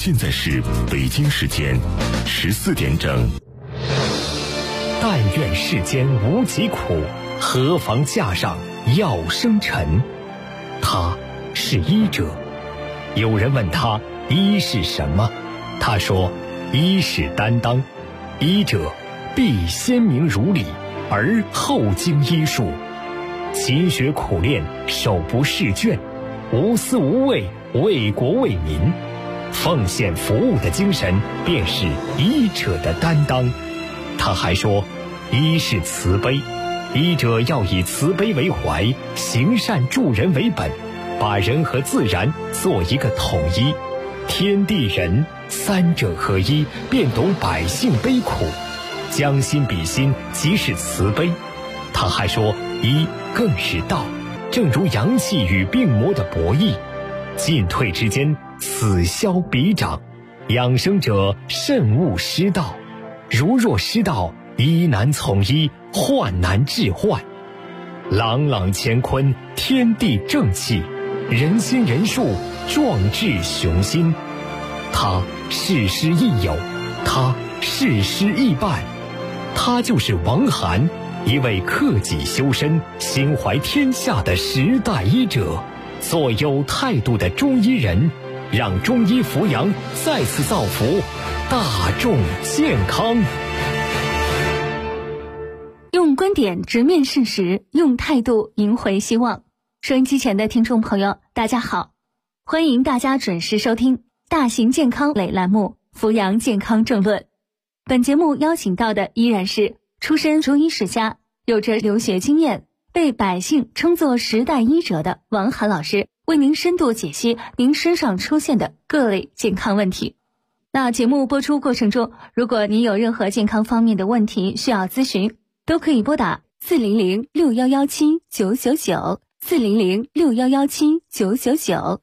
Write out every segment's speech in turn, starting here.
现在是北京时间14点整。 但愿世间无疾苦，何妨架上药生尘。他是医者。有人问他医是什么，他说医是担当，医者必先明如理，而后经医术，勤学苦练，手不释卷，无私无畏，为国为民，奉献服务的精神便是医者的担当。他还说医是慈悲，医者要以慈悲为怀，行善助人为本，把人和自然做一个统一，天地人三者合一，便懂百姓悲苦，将心比心，即是慈悲。他还说医更是道，正如阳气与病魔的博弈，进退之间，此消彼长，养生者慎勿失道，如若失道，医难从医，患难治患。朗朗乾坤，天地正气，人心人术，壮志雄心。他事师亦友，他事师亦伴，他就是王涵，一位克己修身、心怀天下的时代医者，做有态度的中医人，让中医扶阳再次造福大众健康。 用观点直面事实，用态度赢回希望。收音机前的听众朋友，大家好，欢迎大家准时收听大型健康类栏目《扶阳健康政论》。本节目邀请到的依然是出身中医世家，有着留学经验，被百姓称作时代医者的王涵老师，为您深度解析您身上出现的各类健康问题。那节目播出过程中，如果您有任何健康方面的问题需要咨询，都可以拨打400611799 400611799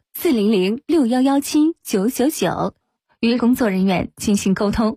400611799与工作人员进行沟通。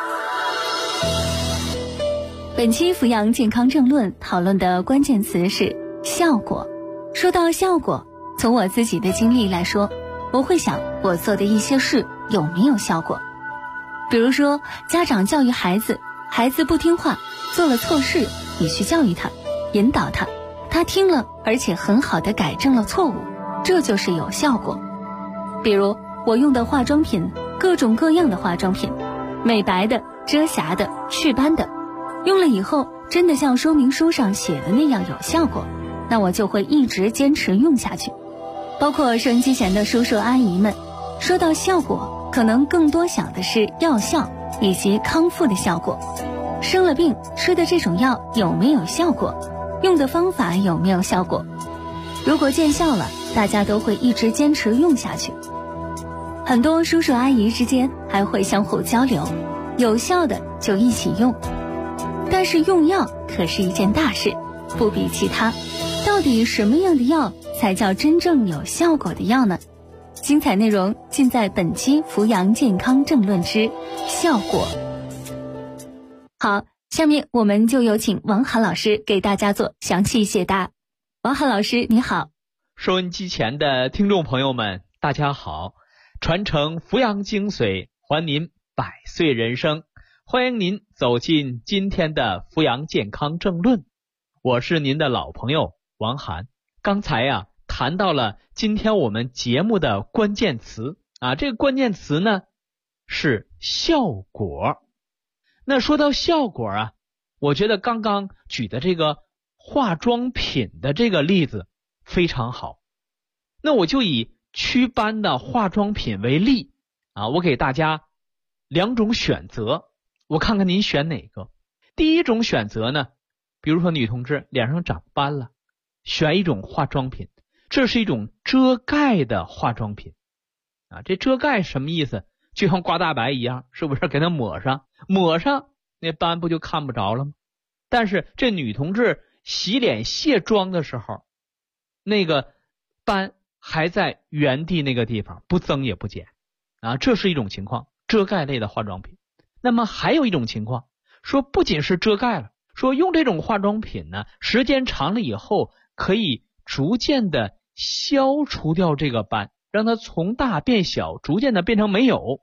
本期扶阳健康政论讨论的关键词是效果。说到效果，从我自己的经历来说，我会想我做的一些事有没有效果。比如说家长教育孩子，孩子不听话，做了错事，你去教育他，引导他，他听了而且很好地改正了错误，这就是有效果。比如我用的化妆品，各种各样的化妆品，美白的、遮瑕的、祛斑的，用了以后真的像说明书上写的那样有效果，那我就会一直坚持用下去。包括收音机前的叔叔阿姨们，说到效果，可能更多想的是药效以及康复的效果。生了病吃的这种药有没有效果，用的方法有没有效果，如果见效了，大家都会一直坚持用下去。很多叔叔阿姨之间还会相互交流，有效的就一起用。但是用药可是一件大事，不比其他，到底什么样的药才叫真正有效果的药呢？精彩内容尽在本期扶阳健康政论之效果。好，下面我们就有请王涵老师给大家做详细解答。王涵老师你好。 收音机前的听众朋友们大家好，传承扶阳精髓，还您百岁人生，欢迎您走进今天的扶阳健康政论，我是您的老朋友王涵。刚才谈到了今天我们节目的关键词这个关键词呢是效果。那说到效果我觉得刚刚举的这个化妆品的这个例子非常好。那我就以祛斑的化妆品为例我给大家两种选择，我看看您选哪个。第一种选择呢，比如说女同志脸上长斑了，选一种化妆品，这是一种遮盖的化妆品这遮盖什么意思？就像刮大白一样，是不是给它抹上那斑不就看不着了吗？但是这女同志洗脸卸妆的时候，那个斑还在原地那个地方，不增也不减这是一种情况，遮盖类的化妆品。那么还有一种情况，说不仅是遮盖了，说用这种化妆品呢，时间长了以后可以逐渐的消除掉这个斑，让它从大变小，逐渐的变成没有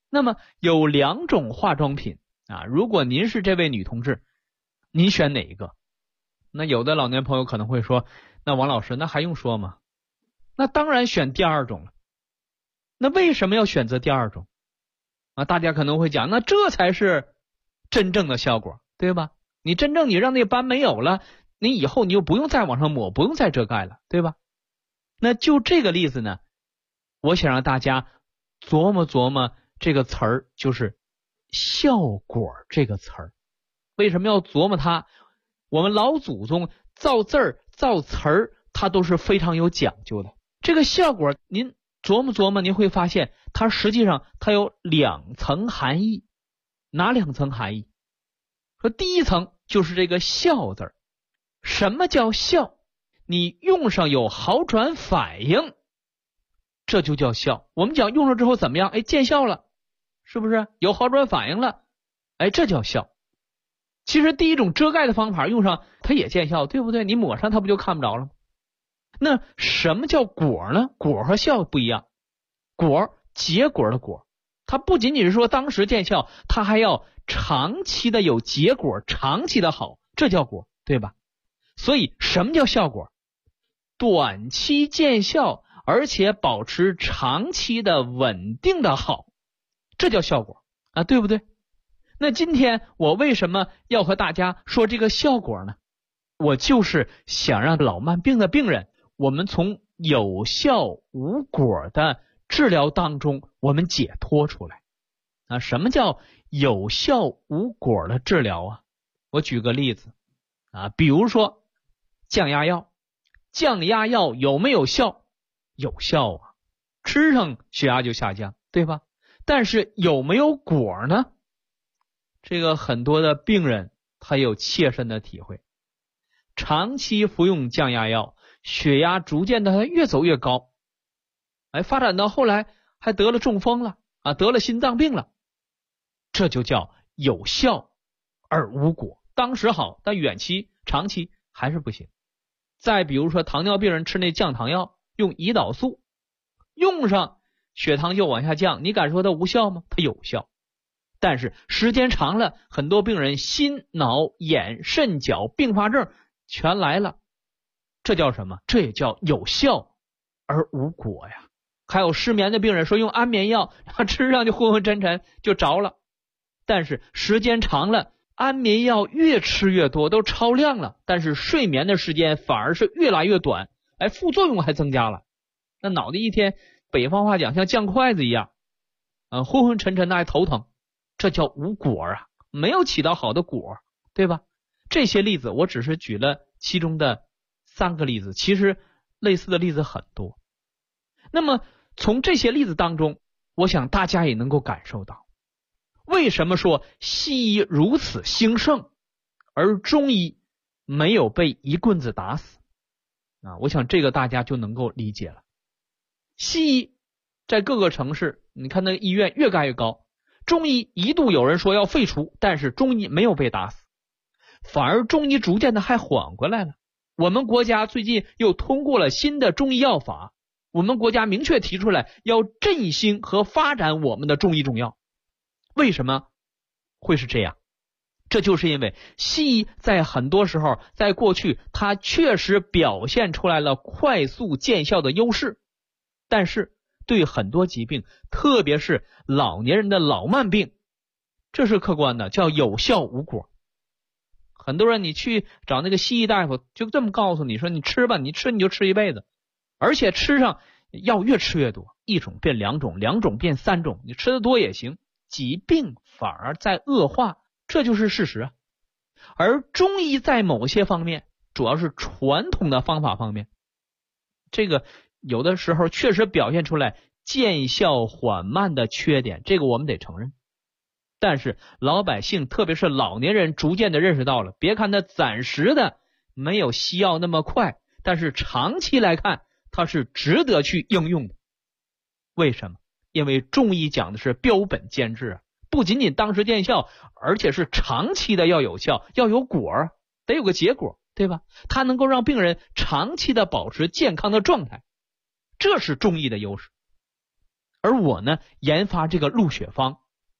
那么有2种化妆品啊，如果您是这位女同志，您选哪一个？那有的老年朋友可能会说，那王老师，那还用说吗？那当然选第2种了。那为什么要选择第2种啊？大家可能会讲，那这才是真正的效果，对吧？你真正你让那斑没有了，你以后你就不用再往上抹，不用再遮盖了，对吧？那就这个例子呢，我想让大家琢磨琢磨这个词儿，就是效果这个词儿。为什么要琢磨它？我们老祖宗造字儿造词儿，它都是非常有讲究的。这个效果您琢磨琢磨，您会发现它实际上它有2层含义。哪2层含义？说第一层就是这个效字儿。什么叫效？你用上有好转反应，这就叫效。我们讲用了之后怎么样？见效了，是不是有好转反应了？这叫效。其实第一种遮盖的方法用上它也见效，对不对？你抹上它不就看不着了吗？那什么叫果呢？果和效不一样。果，结果的果，它不仅仅是说当时见效，它还要长期的有结果，长期的好，这叫果，对吧？所以什么叫效果？短期见效，而且保持长期的稳定的好，这叫效果啊，对不对？那今天我为什么要和大家说这个效果呢？我就是想让老慢病的病人，我们从有效无果的治疗当中我们解脱出来啊。什么叫有效无果的治疗啊？我举个例子啊，比如说降压药，降压药有没有效？有效啊，吃上血压就下降，对吧？但是有没有果呢？这个很多的病人他有切身的体会，长期服用降压药，血压逐渐的越走越高，发展到后来还得了中风了啊，得了心脏病了，这就叫有效而无果。当时好，但远期长期还是不行。再比如说糖尿病人吃那降糖药，用胰岛素，用上血糖就往下降，你敢说它无效吗？它有效。但是时间长了，很多病人心脑眼肾脚并发症全来了，这叫什么？这也叫有效而无果呀。还有失眠的病人说用安眠药，吃上就昏昏沉沉就着了，但是时间长了，安眠药越吃越多，都超量了，但是睡眠的时间反而是越来越短，副作用还增加了。那脑袋一天北方话讲像酱筷子一样，昏昏沉沉的还头疼，这叫无果啊，没有起到好的果，对吧？这些例子我只是举了其中的3个例子，其实类似的例子很多。那么从这些例子当中，我想大家也能够感受到，为什么说西医如此兴盛，而中医没有被一棍子打死啊？我想这个大家就能够理解了。西医在各个城市，你看那个医院越盖越高，中医一度有人说要废除，但是中医没有被打死，反而中医逐渐的还缓过来了。我们国家最近又通过了新的中医药法，我们国家明确提出来要振兴和发展我们的中医中药。为什么会是这样？这就是因为西医在很多时候，在过去它确实表现出来了快速见效的优势，但是对很多疾病，特别是老年人的老慢病，这是客观的，叫有效无果。很多人你去找那个西医大夫，就这么告诉你说，你吃吧，你吃你就吃一辈子，而且吃上药越吃越多，1种变2种，2种变3种，你吃的多也行，疾病反而在恶化，这就是事实啊。而中医在某些方面，主要是传统的方法方面，这个有的时候确实表现出来见效缓慢的缺点，这个我们得承认。但是老百姓特别是老年人逐渐的认识到了，别看它暂时的没有西药那么快，但是长期来看它是值得去应用的。为什么？因为中医讲的是标本兼治啊，不仅仅当时见效，而且是长期的要有效，要有果，得有个结果，对吧？它能够让病人长期的保持健康的状态，这是中医的优势。而我呢，研发这个鹿血方，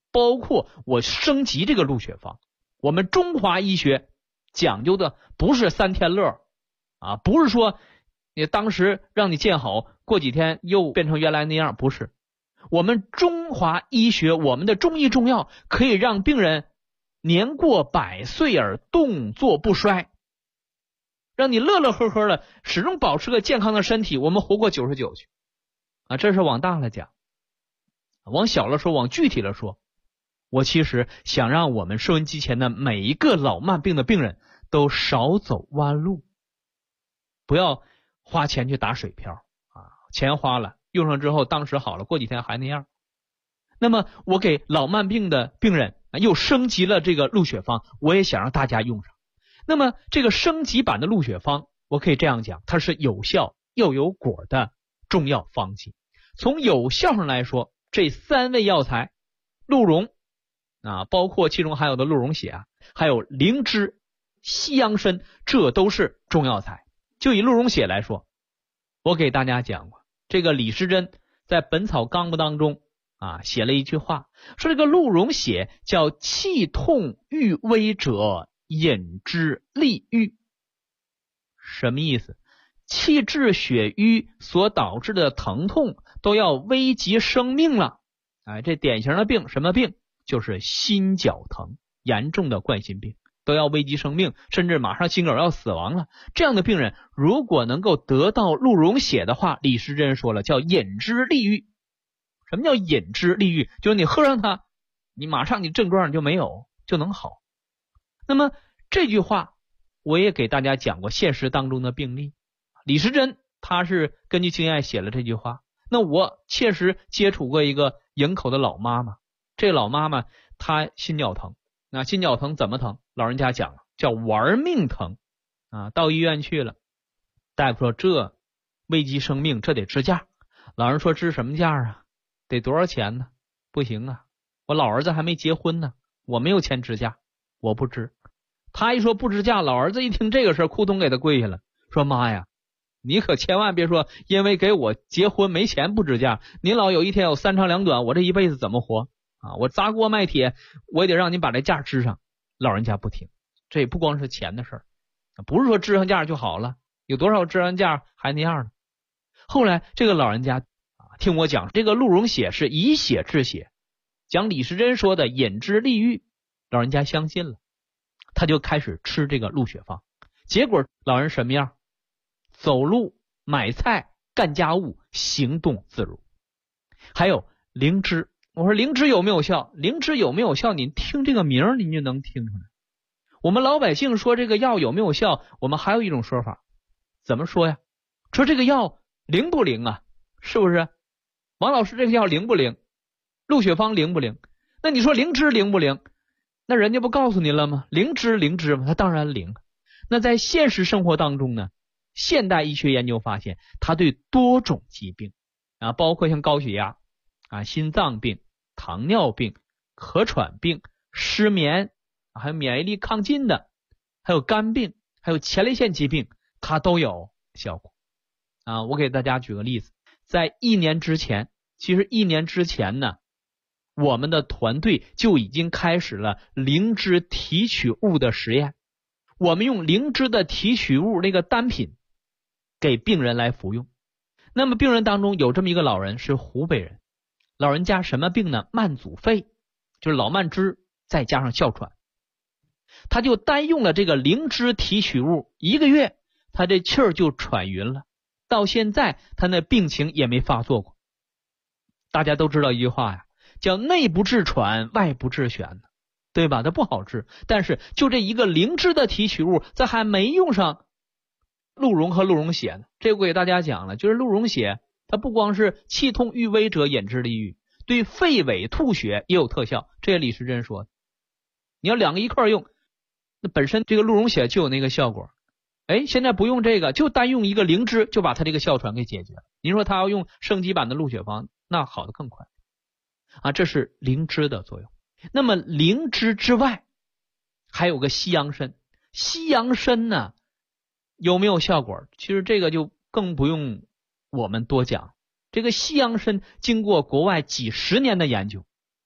包括我升级这个鹿血方。我们中华医学讲究的不是3天乐啊，不是说你当时让你见好，过几天又变成原来那样，不是。我们中华医学，我们的中医中药可以让病人年过100岁而动作不衰，让你乐乐呵呵的，始终保持个健康的身体，我们活过99去啊！这是往大了讲。往小了说，往具体了说，我其实想让我们收音机前的每一个老慢病的病人都少走弯路，不要花钱去打水漂啊！钱花了，用上之后当时好了，过几天还那样。那么我给老慢病的病人又升级了这个鹿血方，我也想让大家用上。那么这个升级版的鹿血方，我可以这样讲，它是有效又有果的中药方剂。从有效上来说，这3味药材鹿茸啊，包括其中还有的鹿茸血啊，还有灵芝、西洋参，这都是中药材。就以鹿茸血来说，我给大家讲过，这个李时珍在《本草纲目》当中啊写了一句话，说这个鹿茸血叫气痛郁微者饮之利郁。什么意思？气滞血瘀所导致的疼痛都要危及生命了。这典型的病，什么病？就是心绞疼，严重的冠心病，都要危及生命，甚至马上心梗要死亡了。这样的病人如果能够得到鹿茸血的话，李时珍说了，叫饮之利郁。什么叫饮之利郁？就是你喝上它，你马上你症状就没有，就能好。那么这句话我也给大家讲过现实当中的病例，李时珍他是根据经验写了这句话。那我切实接触过一个营口的老妈妈，这老妈妈她心绞疼，那心绞疼怎么疼？老人家讲了，叫玩命疼啊！到医院去了，大夫说这危及生命，这得支架。老人说支什么架啊？得多少钱呢？不行啊，我老儿子还没结婚呢，我没有钱支架，我不支。他一说不支架，老儿子一听这个事儿，扑通给他跪下了，说妈呀，你可千万别说因为给我结婚没钱不支架，您老有一天有3长2短，我这一辈子怎么活啊？我砸锅卖铁，我也得让您把这架支上。老人家不听，这也不光是钱的事儿，不是说支上架就好了，有多少支上架还那样呢？后来这个老人家听我讲，这个鹿茸血是以血治血，讲李时珍说的饮之利郁，老人家相信了，他就开始吃这个鹿血方。结果老人什么样？走路、买菜、干家务，行动自如。还有灵芝，我说灵芝有没有效？灵芝有没有效？你听这个名儿您就能听出来。我们老百姓说这个药有没有效，我们还有一种说法，怎么说呀？说这个药灵不灵啊？是不是？王老师这个药灵不灵？鹿血方灵不灵？那你说灵芝灵不灵？那人家不告诉您了吗？灵芝吗？它当然灵。那在现实生活当中呢，现代医学研究发现，它对多种疾病啊，包括像高血压啊、心脏病、糖尿病、咳喘病、失眠，还有免疫力亢进的，还有肝病，还有前列腺疾病，它都有效果啊。我给大家举个例子，在1年之前，其实1年之前呢，我们的团队就已经开始了灵芝提取物的实验。我们用灵芝的提取物那个单品给病人来服用。那么病人当中有这么一个老人，是湖北人，老人家什么病呢？慢阻肺，就是老慢支再加上哮喘。他就单用了这个灵芝提取物1个月，他这气儿就喘匀了，到现在他那病情也没发作过。大家都知道一句话呀，叫内不治喘，外不治癣，对吧？它不好治，但是就这一个灵芝的提取物，咱还没用上鹿茸和鹿茸血呢。这我给大家讲了，就是鹿茸血它不光是气痛郁微者饮之利郁，对肺痿吐血也有特效，这也李时珍说的。你要2个一块用，那本身这个鹿茸血就有那个效果，现在不用这个，就单用一个灵芝就把它这个哮喘给解决了。您说他要用升级版的鹿血方，那好的更快啊，这是灵芝的作用。那么灵芝之外还有个西洋参，西洋参呢有没有效果？其实这个就更不用我们多讲。这个西洋参经过国外几十年的研究，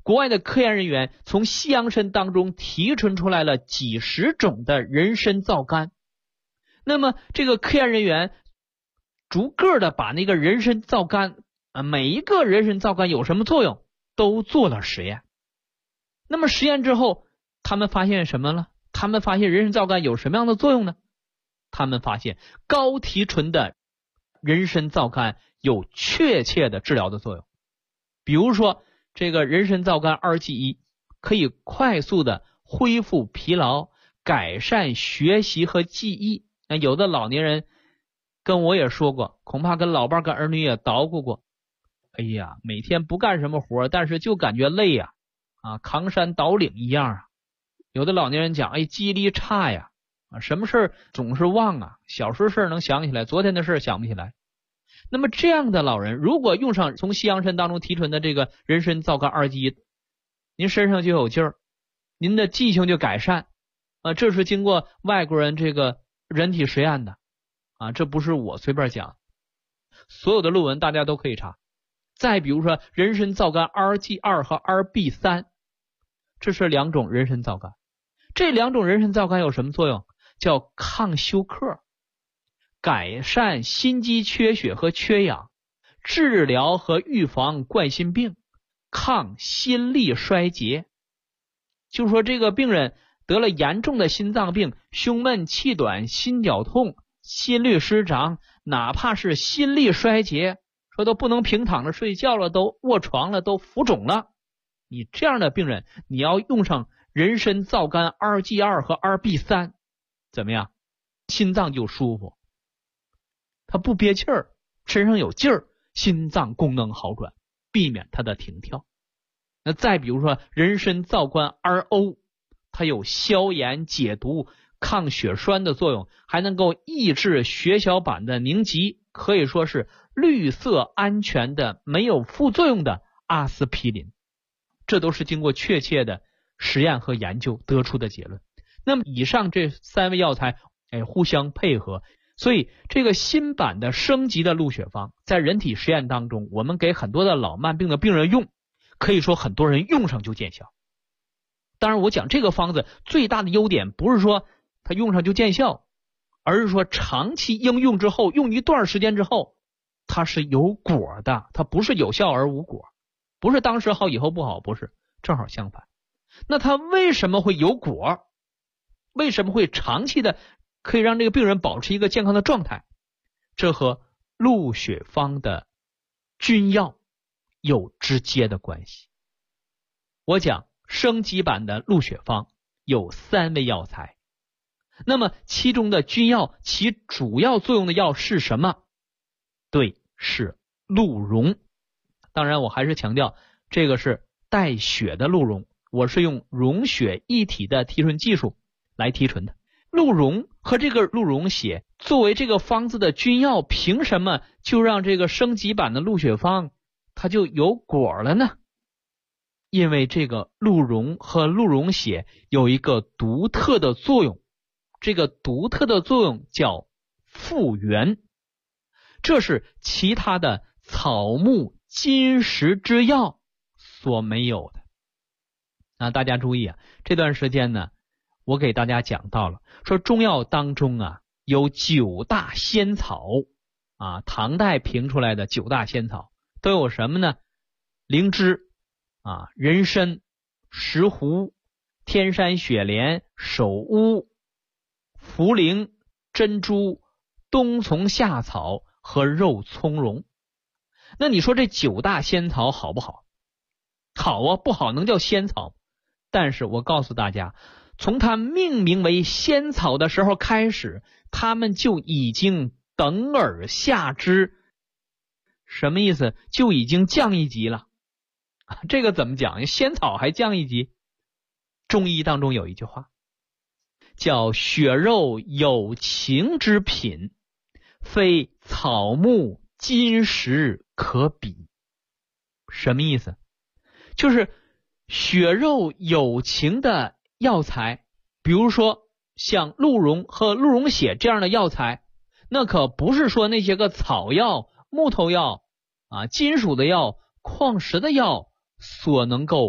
国外的科研人员从西洋参当中提纯出来了几十种的人参皂苷。那么这个科研人员逐个的把那个人参皂苷每一个人参皂苷有什么作用都做了实验。那么实验之后他们发现什么了？他们发现人参皂苷有什么样的作用呢？他们发现高提纯的人参皂苷有确切的治疗的作用。比如说这个人参皂苷 2G1 可以快速的恢复疲劳，改善学习和记忆。那有的老年人跟我也说过，恐怕跟老伴跟儿女也捣鼓过，哎呀，每天不干什么活，但是就感觉累呀，扛山倒岭一样啊。有的老年人讲，记忆力差呀，什么事总是忘啊，小时候事能想起来，昨天的事想不起来。那么这样的老人如果用上从西洋参当中提纯的这个人参皂苷 2G1， 您身上就有劲儿，您的记性就改善这是经过外国人这个人体实验的这不是我随便讲，所有的论文大家都可以查。再比如说人参皂苷 RG2 和 RB3， 这是两种人参皂苷。这两种人参皂苷有什么作用？叫抗休克，改善心肌缺血和缺氧，治疗和预防冠心病，抗心力衰竭。就说这个病人得了严重的心脏病，胸闷气短，心绞痛，心律失常，哪怕是心力衰竭，说都不能平躺着睡觉了，都卧床了，都浮肿了，你这样的病人你要用上人参皂苷 RG2 和 RB3， 怎么样？心脏就舒服，他不憋气儿，身上有劲儿，心脏功能好转，避免他的停跳。那再比如说人参皂苷 RO， 它有消炎解毒抗血栓的作用，还能够抑制血小板的凝集，可以说是绿色安全的没有副作用的阿司匹林。这都是经过确切的实验和研究得出的结论。那么以上这三味药材互相配合，所以这个新版的升级的鹿血方在人体实验当中，我们给很多的老慢病的病人用，可以说很多人用上就见效。当然我讲这个方子最大的优点不是说它用上就见效，而是说长期应用之后，用一段时间之后它是有果的，它不是有效而无果，不是当时好以后不好，不是，正好相反。那它为什么会有果？为什么会长期的可以让这个病人保持一个健康的状态？这和鹿血方的君药有直接的关系。我讲升级版的鹿血方有三味药材，那么其中的君药其主要作用的药是什么？对，是鹿茸。当然我还是强调这个是带血的鹿茸，我是用溶血一体的提纯技术来提纯的。鹿茸和这个鹿茸血作为这个方子的君药，凭什么就让这个升级版的鹿血方它就有果了呢？因为这个鹿茸和鹿茸血有一个独特的作用，这个独特的作用叫复原，这是其他的草木金石之药所没有的。大家注意这段时间呢，我给大家讲到了，说中药当中有9大仙草唐代评出来的9大仙草都有什么呢？灵芝人参、石斛、天山雪莲、首乌、茯苓、珍珠、冬虫夏草和肉苁蓉。那你说这9大仙草好不好？好不好能叫仙草？但是我告诉大家，从它命名为仙草的时候开始，他们就已经等而下之。什么意思？就已经降一级了。这个怎么讲？仙草还降一级？中医当中有一句话叫血肉有情之品，非草木金石可比。什么意思？就是血肉有情的药材，比如说像鹿茸和鹿茸血这样的药材，那可不是说那些个草药、木头药金属的药、矿石的药所能够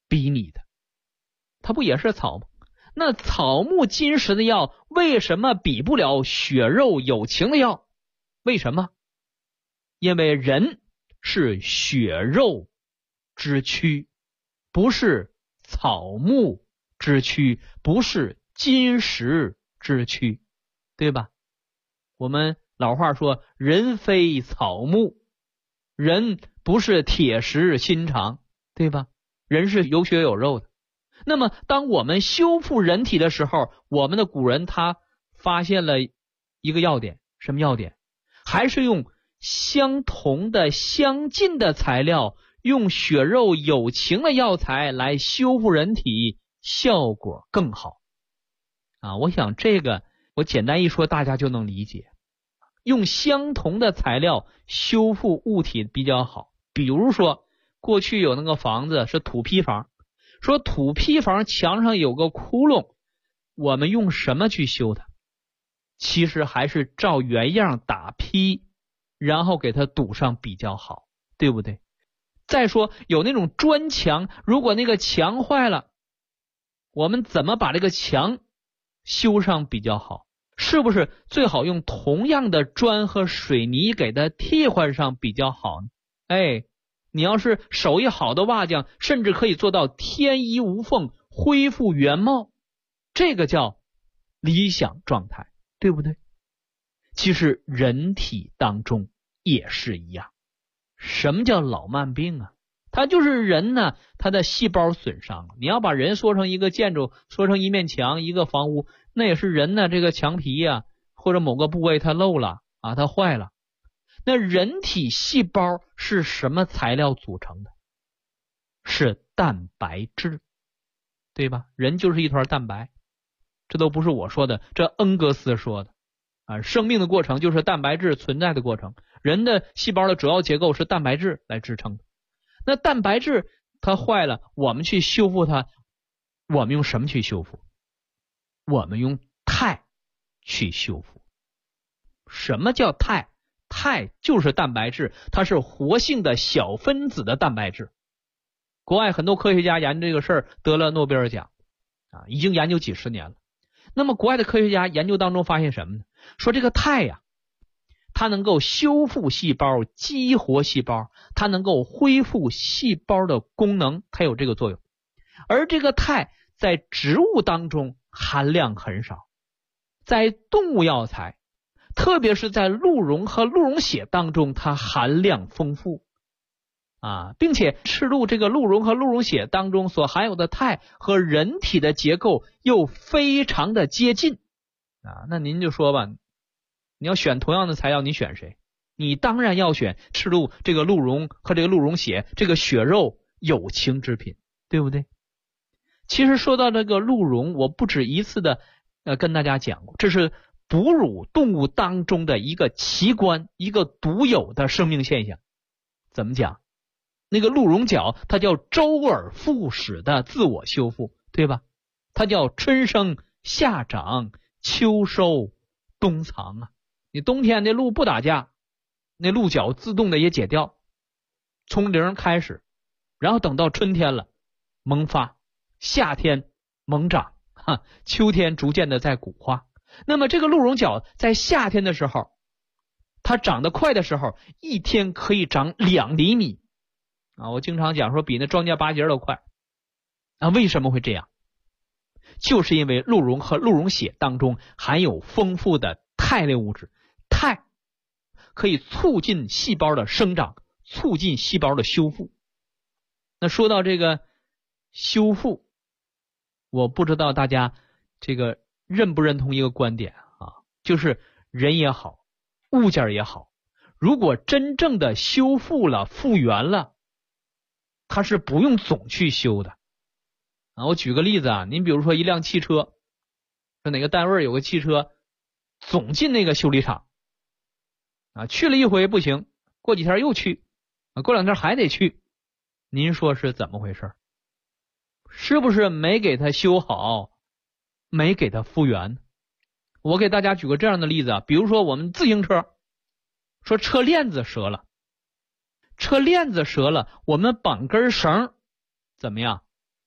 比拟的，它不也是草吗？那草木金石的药为什么比不了血肉有情的药？为什么？因为人是血肉之躯，不是草木之躯，不是金石之躯，对吧？我们老话说人非草木，人不是铁石心肠，对吧？人是有血有肉的。那么当我们修复人体的时候，我们的古人他发现了一个要点，什么要点？还是用相同的相近的材料，用血肉有情的药材来修复人体，效果更好啊！我想这个我简单一说大家就能理解，用相同的材料修复物体比较好。比如说过去有那个房子是土坯房，说土坯房墙上有个窟窿，我们用什么去修它？其实还是照原样打坯，然后给它堵上比较好，对不对？再说有那种砖墙，如果那个墙坏了，我们怎么把这个墙修上比较好？是不是最好用同样的砖和水泥给它替换上比较好呢？你要是手艺好的瓦匠，甚至可以做到天衣无缝，恢复原貌，这个叫理想状态，对不对？其实人体当中也是一样。什么叫老慢病啊？它就是人呢，他的细胞损伤了。你要把人说成一个建筑，说成一面墙，一个房屋，那也是人呢，这个墙皮啊，或者某个部位它漏了啊，它坏了。那人体细胞是什么材料组成的？是蛋白质，对吧？人就是一团蛋白，这都不是我说的，这恩格斯说的啊。生命的过程就是蛋白质存在的过程，人的细胞的主要结构是蛋白质来支撑的。那蛋白质它坏了，我们去修复它，我们用什么去修复？我们用肽去修复。什么叫肽？肽就是蛋白质，它是活性的小分子的蛋白质。国外很多科学家研究这个事儿得了诺贝尔奖啊，已经研究几十年了。那么国外的科学家研究当中发现什么呢？说这个肽呀，它能够修复细胞，激活细胞，它能够恢复细胞的功能，它有这个作用。而这个肽在植物当中含量很少，在动物药材，特别是在鹿茸和鹿茸血当中，它含量丰富啊，并且赤鹿这个鹿茸和鹿茸血当中所含有的肽和人体的结构又非常的接近啊。那您就说吧，你要选同样的材料，你选谁？你当然要选赤鹿这个鹿茸和这个鹿茸血，这个血肉有情之品，对不对？其实说到这个鹿茸，我不止一次的跟大家讲过，这是哺乳动物当中的一个奇观，一个独有的生命现象。怎么讲？那个鹿茸角它叫周而复始的自我修复，对吧？它叫春生夏长秋收冬藏啊。你冬天那鹿不打架，那鹿角自动的也解掉，从零开始，然后等到春天了萌发，夏天猛长，秋天逐渐的在骨化。那么这个鹿茸角在夏天的时候，它长得快的时候，一天可以长2厘米啊！我经常讲说比那庄稼拔节都快啊！为什么会这样？就是因为鹿茸和鹿茸血当中含有丰富的肽类物质，肽可以促进细胞的生长，促进细胞的修复。那说到这个修复，我不知道大家这个认不认同一个观点啊，就是人也好，物件也好，如果真正的修复了，复原了，它是不用总去修的啊。我举个例子啊，您比如说一辆汽车，说哪个单位有个汽车总进那个修理厂啊，去了一回不行，过几天又去啊，过2天还得去，您说是怎么回事？是不是没给它修好，没给它复原？我给大家举个这样的例子啊，比如说我们自行车，说车链子折了，车链子折了，我们绑根绳怎么样？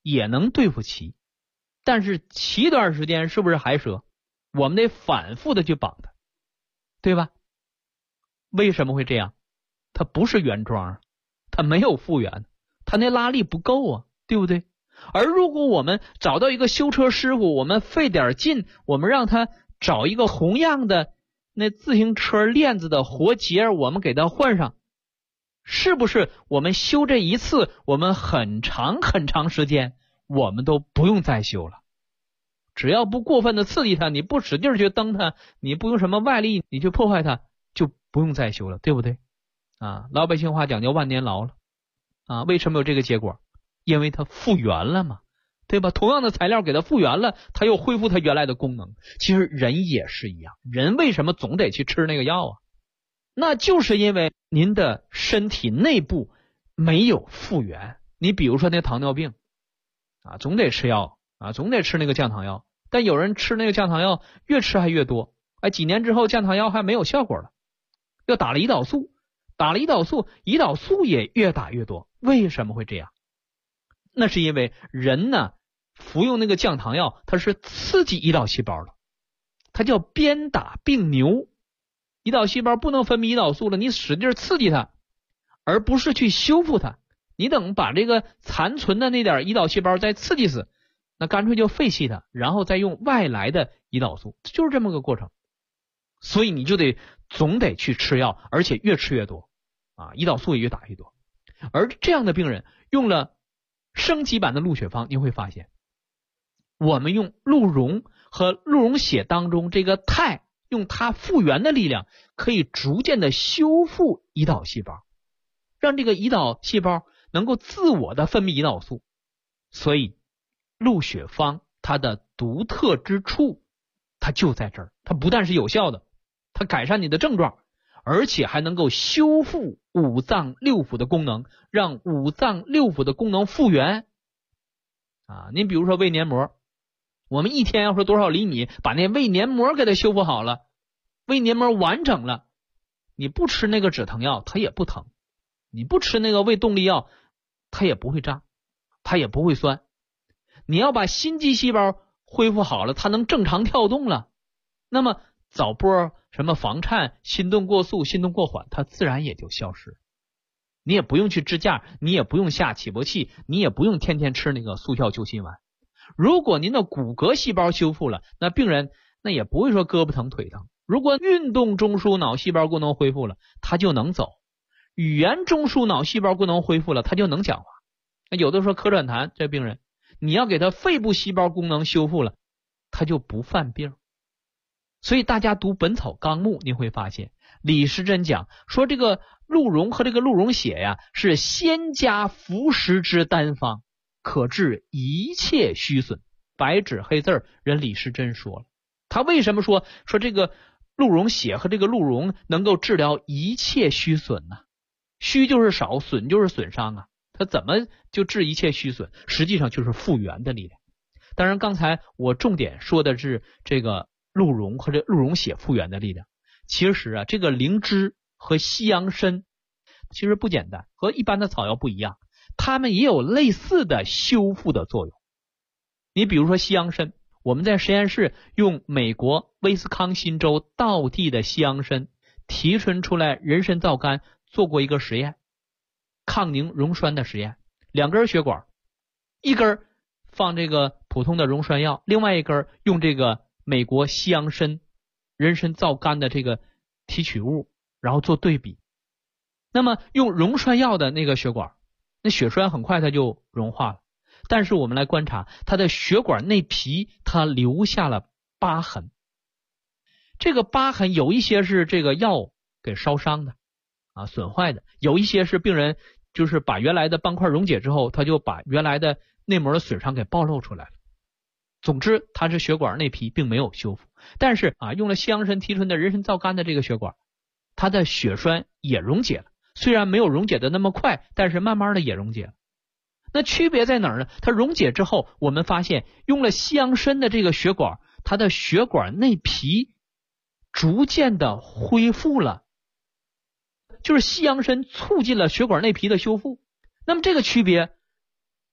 也能对付脐，但是脐段时间是不是还折？我们得反复的去绑它，对吧？为什么会这样？它不是原装，它没有复原，它那拉力不够啊，对不对？而如果我们找到一个修车师傅，我们费点劲，我们让他找一个同样的那自行车链子的活结，我们给它换上，是不是我们修这一次，我们很长时间我们都不用再修了？只要不过分的刺激它，你不使劲去蹬它，你不用什么外力你去破坏它，就不用再修了，对不对？老百姓话讲叫万年牢了为什么有这个结果？因为它复原了嘛，对吧？同样的材料给它复原了，它又恢复它原来的功能。其实人也是一样，人为什么总得去吃那个药啊？那就是因为您的身体内部没有复原。你比如说那糖尿病总得吃药总得吃那个降糖药，但有人吃那个降糖药越吃还越多，几年之后降糖药还没有效果了，又打了胰岛素，胰岛素也越打越多。为什么会这样？那是因为人呢服用那个降糖药，它是刺激胰岛细胞的，它叫鞭打病牛。胰岛细胞不能分泌胰岛素了，你使劲刺激它，而不是去修复它。你等把这个残存的那点胰岛细胞再刺激死，那干脆就废弃它，然后再用外来的胰岛素，就是这么个过程。所以你就总得去吃药，而且越吃越多胰岛素也越打越多。而这样的病人用了升级版的鹿血方，你会发现我们用鹿茸和鹿茸血当中这个肽，用它复原的力量，可以逐渐的修复胰岛细胞，让这个胰岛细胞能够自我的分泌胰岛素。所以鹿血方它的独特之处它就在这儿，它不但是有效的，它改善你的症状，而且还能够修复五脏六腑的功能，让五脏六腑的功能复原您比如说胃黏膜，我们一天要说多少厘米把那胃黏膜给它修复好了，胃黏膜完整了，你不吃那个止疼药它也不疼，你不吃那个胃动力药它也不会胀，它也不会酸。你要把心肌细胞恢复好了，它能正常跳动了，那么早波什么房颤、心动过速、心动过缓，它自然也就消失。你也不用去支架，你也不用下起搏器，你也不用天天吃那个速效救心丸。如果您的骨骼细胞修复了，那病人那也不会说胳膊疼腿疼。如果运动中枢脑细胞功能恢复了，他就能走；语言中枢脑细胞功能恢复了，他就能讲话。有的说咳喘痰，这病人你要给他肺部细胞功能修复了，他就不犯病。所以大家读《本草纲目》，你会发现李时珍讲说这个鹿茸和这个鹿茸血呀，是仙家服食之丹方，可治一切虚损。白纸黑字人李时珍说了，他为什么说这个鹿茸血和这个鹿茸能够治疗一切虚损呢？虚就是少，损就是损伤它怎么就治一切虚损？实际上就是复原的力量。当然刚才我重点说的是这个鹿茸和这鹿茸血复原的力量。其实这个灵芝和西洋参其实不简单，和一般的草药不一样，它们也有类似的修复的作用。你比如说西洋参，我们在实验室用美国威斯康辛州道地的西洋参提纯出来人参皂苷，做过一个实验，抗凝溶栓的实验。2根血管，一根放这个普通的溶栓药，另外一根用这个美国西洋参人参皂苷的这个提取物，然后做对比。那么用溶栓药的那个血管，那血栓很快它就融化了，但是我们来观察它的血管内皮，它留下了疤痕。这个疤痕有一些是这个药给烧伤的损坏的，有一些是病人就是把原来的斑块溶解之后，他就把原来的内膜的损伤给暴露出来了。总之它是血管内皮并没有修复，但是用了西洋参提纯的人参皂苷的这个血管，它的血栓也溶解了，虽然没有溶解的那么快，但是慢慢的也溶解了。那区别在哪儿呢？它溶解之后，我们发现用了西洋参的这个血管，它的血管内皮逐渐的恢复了，就是西洋参促进了血管内皮的修复。那么这个区别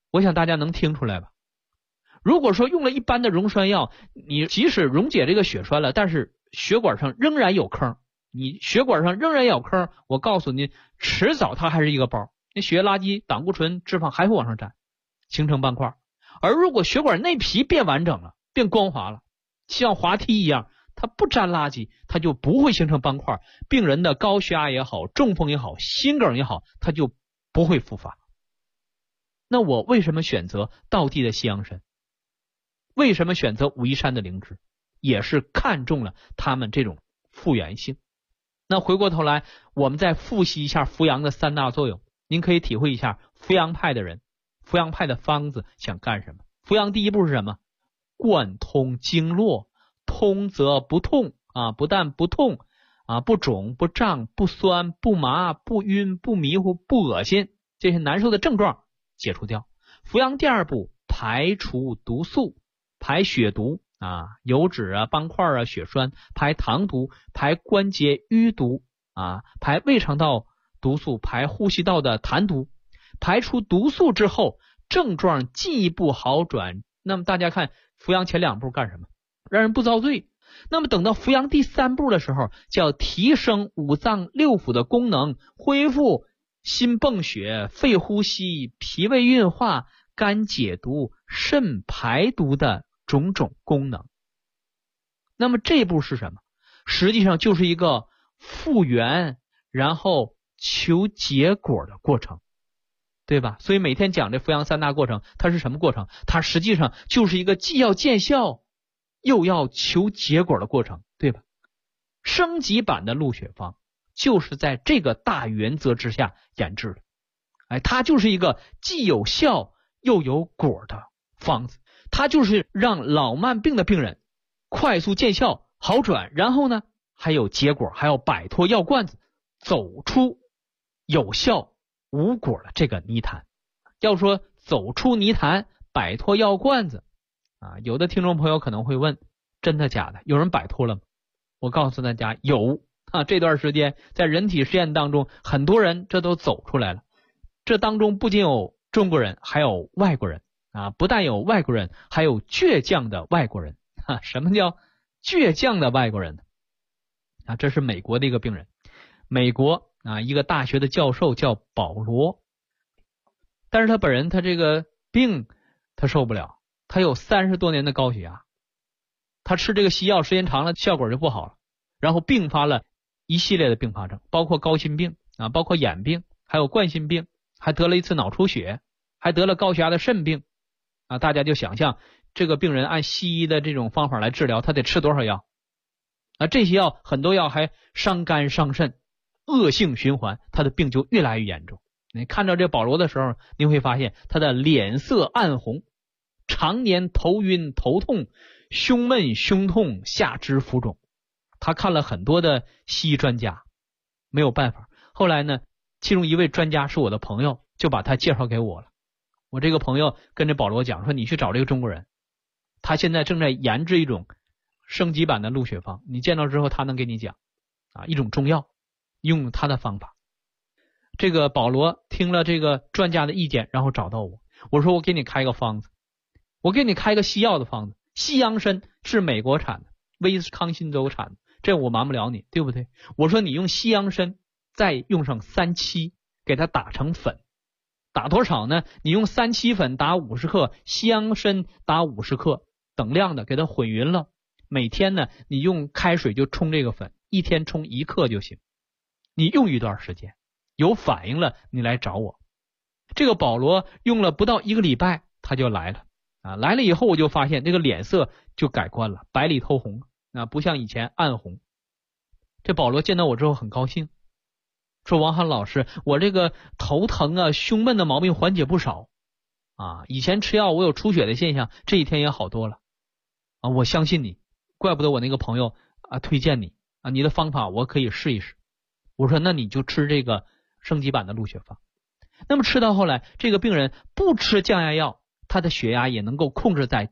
我想大家能听出来吧？如果说用了一般的溶栓药，你即使溶解这个血栓了，但是血管上仍然有坑，你血管上仍然有坑，我告诉你，迟早它还是一个包，那血液垃圾、胆固醇、脂肪还会往上粘，形成斑块。而如果血管内皮变完整了，变光滑了，像滑梯一样，它不粘垃圾，它就不会形成斑块，病人的高血压也好，中风也好，心梗也好，它就不会复发。那我为什么选择道地的西洋参？为什么选择武夷山的灵芝？也是看中了它们这种复原性。那回过头来，我们再复习一下扶阳的3大作用，您可以体会一下扶阳派的人，扶阳派的方子想干什么。扶阳第一步是什么？贯通经络，通则不痛啊，不但不痛啊，不肿不胀不酸不麻不晕不迷糊不恶心，这些难受的症状解除掉。扶阳第二步，排除毒素，排血毒啊，油脂啊、斑块啊、血栓，排糖毒，排关节淤毒啊，排胃肠道毒素，排呼吸道的痰毒。排除毒素之后，症状进一步好转。那么大家看扶阳前2步干什么？让人不遭罪。那么等到扶阳第3步的时候，叫提升五脏六腑的功能，恢复心泵血、肺呼吸、脾胃运化、肝解毒、肾排毒的种种功能。那么这步是什么？实际上就是一个复原然后求结果的过程，对吧？所以每天讲这扶阳3大过程，它是什么过程？它实际上就是一个既要见效又要求结果的过程，对吧？升级版的鹿血方就是在这个大原则之下研制的。它就是一个既有效又有果的方子，它就是让老慢病的病人快速见效好转，然后呢还有结果，还要摆脱药罐子，走出有效无果的这个泥潭。要说走出泥潭，摆脱药罐子啊，有的听众朋友可能会问，真的假的？有人摆脱了吗？我告诉大家，有啊！这段时间在人体实验当中，很多人这都走出来了。这当中不仅有中国人，还有外国人啊！不但有外国人，还有倔强的外国人啊！什么叫倔强的外国人呢？啊，这是美国的一个病人，美国啊一个大学的教授叫保罗，但是他本人他这个病他受不了，他有30多年的高血压，他吃这个西药时间长了效果就不好了，然后并发了一系列的并发症，包括高心病啊，包括眼病，还有冠心病，还得了一次脑出血，还得了高血压的肾病啊！大家就想象这个病人按西医的这种方法来治疗，他得吃多少药啊？这些药很多药还伤肝伤肾，恶性循环，他的病就越来越严重。你看到这保罗的时候，你会发现他的脸色暗红，常年头晕头痛，胸闷胸痛，下肢浮肿。他看了很多的西医专家，没有办法。后来呢，其中一位专家是我的朋友，就把他介绍给我了。我这个朋友跟着保罗讲说，你去找这个中国人，他现在正在研制一种升级版的鹿血方，你见到之后他能给你讲啊，一种中药，用他的方法。这个保罗听了这个专家的意见，然后找到我，我说我给你开个方子，我给你开个西药的方子。西洋参是美国产的，威斯康辛州产的，这我瞒不了你，对不对？我说你用西洋参再用上3七，给它打成粉，打多少呢？你用3七粉打50克，西洋参打50克，等量的给它混匀了。每天呢，你用开水就冲这个粉，一天冲1克就行。你用一段时间，有反应了，你来找我。这个保罗用了不到1个礼拜，他就来了啊！来了以后，我就发现这个脸色就改观了，白里透红啊，不像以前暗红。这保罗见到我之后很高兴，说王涵老师，我这个头疼啊、胸闷的毛病缓解不少啊，以前吃药我有出血的现象，这一天也好多了啊！我相信你，怪不得我那个朋友啊推荐你啊，你的方法我可以试一试。我说那你就吃这个升级版的鹿血方。那么吃到后来，这个病人不吃降压药，他的血压也能够控制在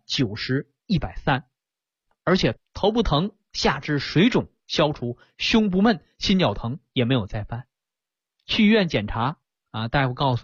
90、130，而且头不疼，下肢水肿消除，胸不闷，心绞疼也没有再犯。去医院检查啊，大夫告诉他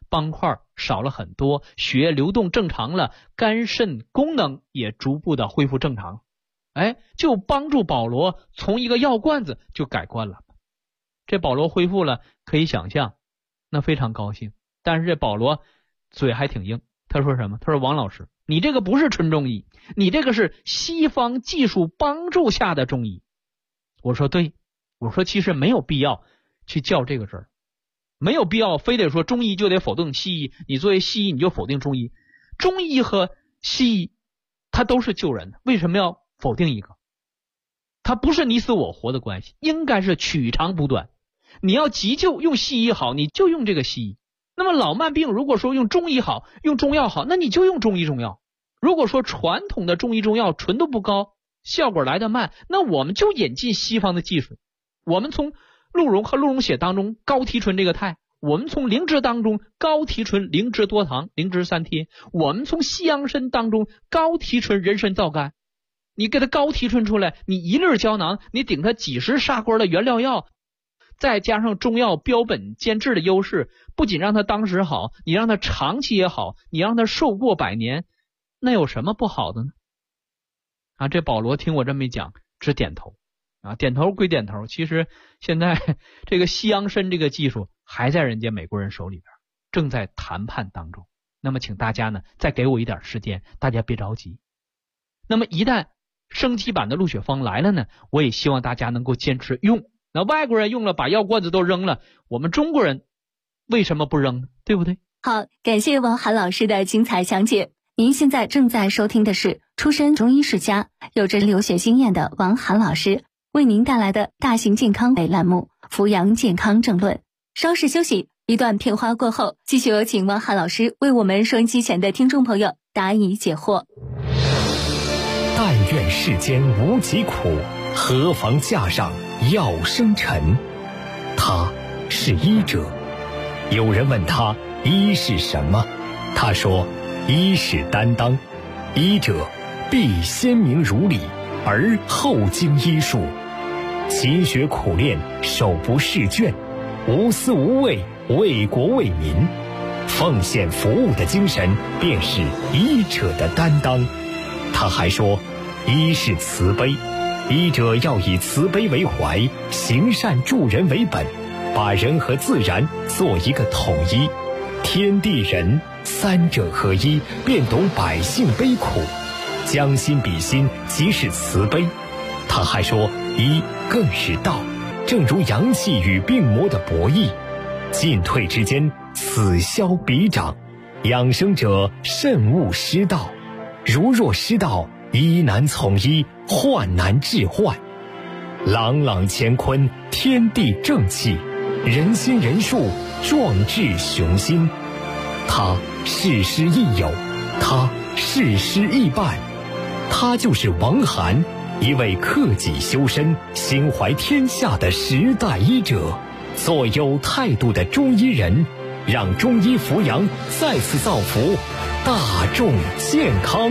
斑块少了很多，血液流动正常了，肝肾功能也逐步的恢复正常，就帮助保罗从一个药罐子就改观了。这保罗恢复了，可以想象，那非常高兴。但是这保罗嘴还挺硬，他说什么？他说王老师，你这个不是纯中医，你这个是西方技术帮助下的中医。我说对，我说其实没有必要去较这个事儿，没有必要非得说中医就得否定西医，你作为西医你就否定中医。中医和西医它都是救人的，为什么要否定一个？它不是你死我活的关系，应该是取长补短。你要急救用西医好，你就用这个西医。那么老慢病如果说用中医好，用中药好，那你就用中医中药。如果说传统的中医中药纯度不高，效果来得慢，那我们就引进西方的技术。我们从鹿茸和鹿茸血当中高提纯这个肽，我们从灵芝当中高提纯灵芝多糖、灵芝三贴，我们从西洋参当中高提纯人参皂苷。你给它高提纯出来，你一粒胶囊，你顶它几十砂锅的原料药，再加上中药标本兼治的优势，不仅让它当时好，你让它长期也好，你让它寿过100年，那有什么不好的呢？这保罗听我这么一讲，只点头。点头归点头，其实现在这个西洋参这个技术还在人家美国人手里边，正在谈判当中。那么请大家呢再给我一点时间，大家别着急。那么一旦升级版的鹿血方来了呢，我也希望大家能够坚持用。那外国人用了把药罐子都扔了，我们中国人为什么不扔呢？对不对？ 好，感谢王涵老师的精彩讲解。您现在正在收听的是出身中医世家、有着留学经验的王涵老师为您带来的大型健康类栏目《扶阳健康正论》。稍事休息，一段片花过后，继续有请王涵老师为我们收音机前的听众朋友答疑解惑。 但愿世间无疾苦，何妨架上药生尘。他是医者。有人问他医是什么，他说医是担当，医者必先明如理，而后经医术，勤学苦练，手不释卷，无私无畏，为国为民，奉献服务的精神便是医者的担当。他还说医是慈悲，医者要以慈悲为怀，行善助人为本，把人和自然做一个统一，天地人三者合一，便懂百姓悲苦，将心比心，即是慈悲。他还说医更是道，正如阳气与病魔的博弈，进退之间，此消彼长，养生者慎勿失道，如若失道，医难从医，患难治患。朗朗乾坤，天地正气，人心人术，壮志雄心。他事师亦友，他事师亦伴，他就是王涵，一位克己修身、心怀天下的时代医者，做有态度的中医人，让中医扶阳再次造福大众健康。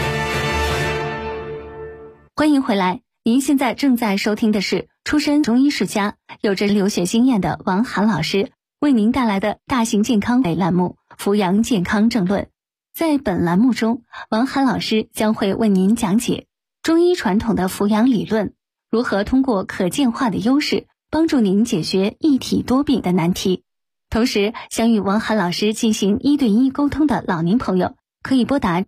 欢迎回来，您现在正在收听的是出身中医世家、有着留学经验的王涵老师为您带来的大型健康类栏目《扶阳健康正论》。在本栏目中，王涵老师将会为您讲解中医传统的扶阳理论，如何通过可见化的优势帮助您解决一体多病的难题。同时，想与王涵老师进行1对1沟通的老年朋友，可以拨打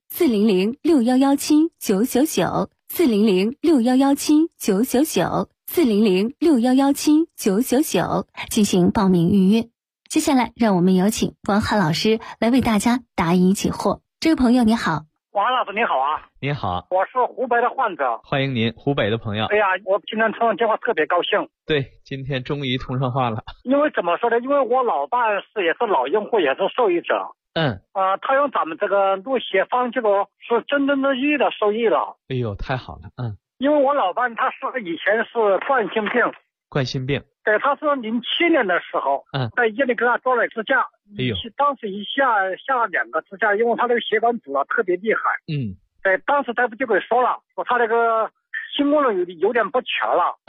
40061179999 400611799 400611799进行报名预约。接下来让我们有请王涵老师来为大家答疑解惑。这位朋友你好。 王老师你好啊。 你好， 我是湖北的患者。 欢迎您，湖北的朋友。 哎呀，我今天通上电话特别高兴。 对，今天终于通上话了。 因为怎么说呢？因为我老伴也是老用户，也是受益者。他用咱们这个鹿血方这个是真正的医的受益了。 哎呦，太好了。 因为我老伴他是以前是冠心病。 冠心病。 对，他是07年的时候，在医院给他做了支架。 哎呦， 当时一下2个支架，因为他这个血管阻啊特别厉害。对，当时大夫就给说了，说他这个心功能有点不全了。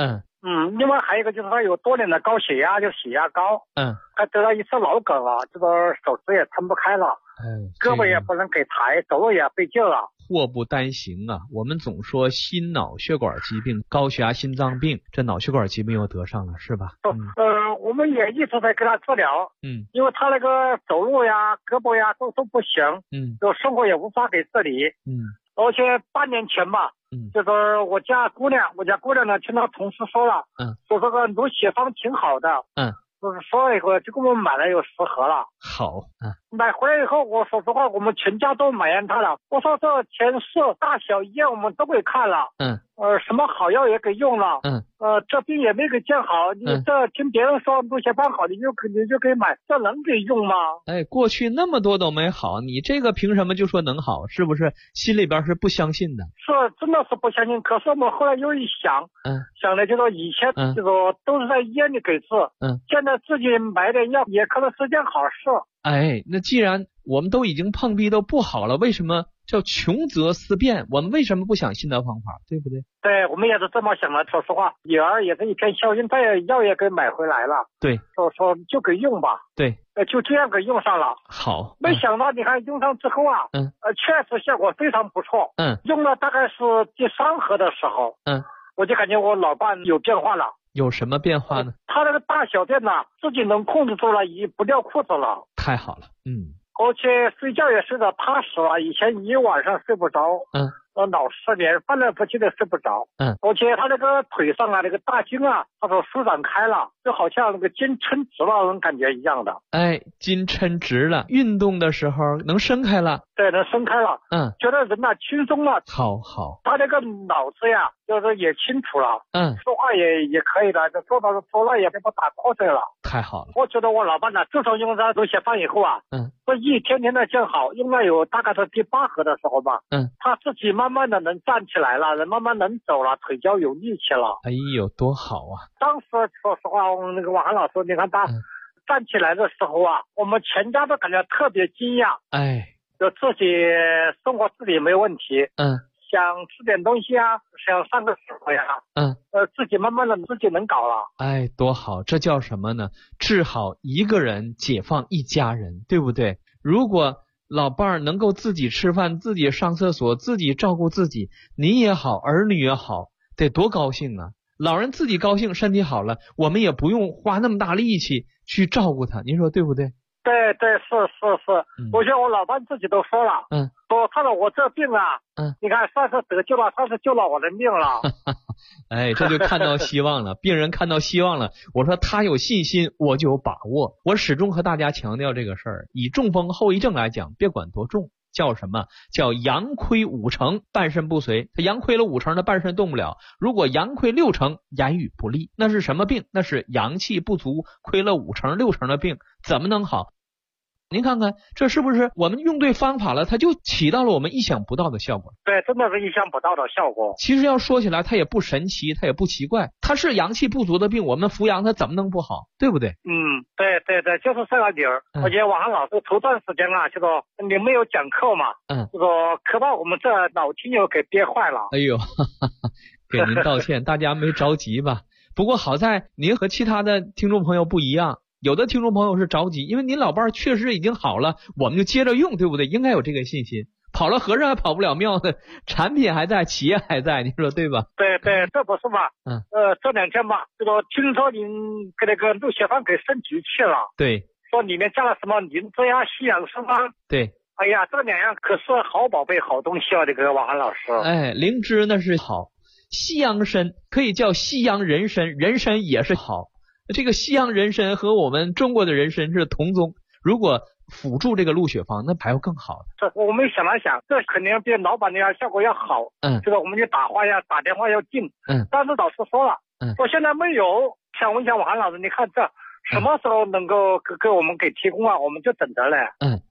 另外还有一个就是他有多年的高血压，就血压高，还得了一次脑梗了，这个手指也撑不开了，胳膊也不能给抬，走路也费劲了。 祸不单行啊！我们总说心脑血管疾病、高血压、心脏病，这脑血管疾病又得上了，是吧？ 我们也一直在给他治疗，因为他那个走路呀、胳膊呀都不行，就生活也无法给治理，而且半年前吧，就是我家姑娘呢听到同事说了，说这个乳血方挺好的，就是说了以后就给我们买了有10盒了。 好， 买回来以后，我说实话，我们全家都埋怨他了。我说这全市大小医院我们都给看了，什么好药也给用了，这病也没给见好。你这听别人说乳血方好，你就给买，这能给用吗？ 过去那么多都没好，你这个凭什么就说能好？是不是心里边是不相信的？ 是，真的是不相信。可是我们后来又一想，想的就说以前这个都是在医院里给治，现在自己买点药也可能是件好事。 那既然我们都已经碰壁都不好了，为什么叫穷则思变？我们为什么不想新的方法，对不对？ 对，我们也是这么想的。说实话，女儿也是一片孝心，她也药也给买回来了。 对， 说就给用吧。 对， 就这样给用上了。 好， 没想到你看用上之后啊，确实效果非常不错。用了大概是第3盒的时候，我就感觉我老伴有变化了。 有什么变化呢？ 他那个大小便呢，自己能控制住了，已不掉裤子了。 太好了， 而且睡觉也睡得踏实了，以前一晚上睡不着，老失眠，翻来覆去的睡不着，而且他那个腿上啊，那个大筋啊，他说舒展开了，就好像那个筋撑直了那种感觉一样的。 筋撑直了，运动的时候能伸开了。 对，能伸开了，觉得人呐轻松了。 好， 他那个脑子呀，就是也清楚了，说话也可以了，就说了也不打瞌睡了。 太好了， 我觉得我老伴呢，自从用上乳血方以后啊，这一天天的见好，用了有大概是第8盒的时候吧，他自己慢慢的能站起来了，慢慢能走了，腿脚有力气了。 多好啊！ 当时说实话，我们那个王涵老师，你看他站起来的时候啊，我们全家都感觉特别惊讶。就自己生活自理没有问题，想吃点东西啊，想上个厕所呀，自己慢慢的自己能搞了。 多好，这叫什么呢？治好一个人，解放一家人，对不对？如果老伴儿能够自己吃饭，自己上厕所，自己照顾自己，你也好，儿女也好，得多高兴啊！老人自己高兴，身体好了，我们也不用花那么大力气去照顾他，您说对不对？ 对，是，我觉得我老伴自己都说了，说他说我这病啊，你看算是得救了，算是救了我的命了。 这就看到希望了，病人看到希望了。我说他有信心，我就有把握。我始终和大家强调这个事儿，以中风后遗症来讲，别管多重，叫什么？叫阳亏5成，半身不遂。他阳亏了5成，他半身动不了。如果阳亏6成，言语不利，那是什么病？那是阳气不足，亏了5成、6成的病，怎么能好？您看看，这是不是我们用对方法了，它就起到了我们意想不到的效果？ 对，真的是意想不到的效果。 其实要说起来，它也不神奇，它也不奇怪，它是阳气不足的病，我们扶阳它怎么能不好，对不对？ 对，就是这个理儿。而且王涵老师头段时间啊，就说你没有讲课嘛，就说可把我们这老听友给憋坏了。 给您道歉，大家没着急吧？不过好在您和其他的听众朋友不一样。有的听众朋友是着急，因为您老伴儿确实已经好了，我们就接着用，对不对？应该有这个信心。跑了和尚还跑不了庙呢，产品还在，企业还在，你说对吧？ 对，这不是嘛？这2天吧，这个听说您给那个乳血方给升级去了。 对， 说里面加了什么灵芝呀、西洋参啊。 对。 这2样可是好宝贝、好东西啊！这个王涵老师。 灵芝那是好，西洋参可以叫西洋人参，人参也是好。这个西洋人参和我们中国的人参是同宗，如果辅助这个鹿血方，那还要更好。 我们想了想，这肯定比老板的效果要好。这个我们就打电话要进。但是老师说了，说现在没有。想问一下王涵老师，你看这什么时候能够给我们给提供啊？我们就等着嘞。